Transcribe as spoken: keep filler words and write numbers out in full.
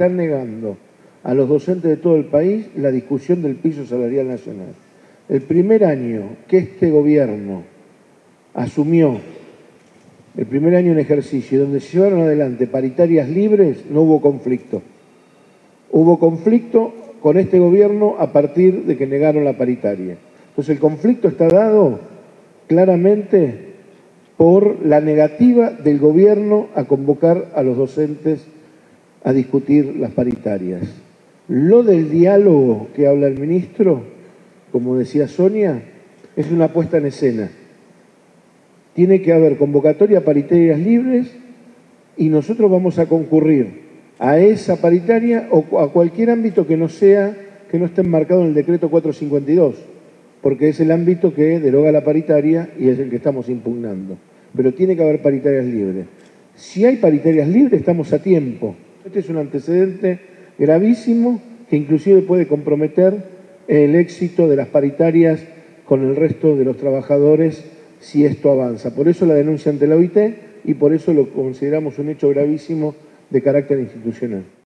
están negando a los docentes de todo el país la discusión del piso salarial nacional. El primer año que este gobierno asumió, el primer año en ejercicio, donde se llevaron adelante paritarias libres, no hubo conflicto. Hubo conflicto con este gobierno a partir de que negaron la paritaria. Entonces el conflicto está dado claramente por la negativa del gobierno a convocar a los docentes a discutir las paritarias. Lo del diálogo que habla el ministro, como decía Sonia, es una puesta en escena. Tiene que haber convocatoria a paritarias libres y nosotros vamos a concurrir a esa paritaria o a cualquier ámbito que no sea, que no esté enmarcado en el decreto cuatrocientos cincuenta y dos, porque es el ámbito que deroga la paritaria y es el que estamos impugnando. Pero tiene que haber paritarias libres. Si hay paritarias libres, estamos a tiempo. Este es un antecedente gravísimo que inclusive puede comprometer el éxito de las paritarias con el resto de los trabajadores si esto avanza. Por eso la denuncia ante la O I T y por eso lo consideramos un hecho gravísimo de carácter institucional.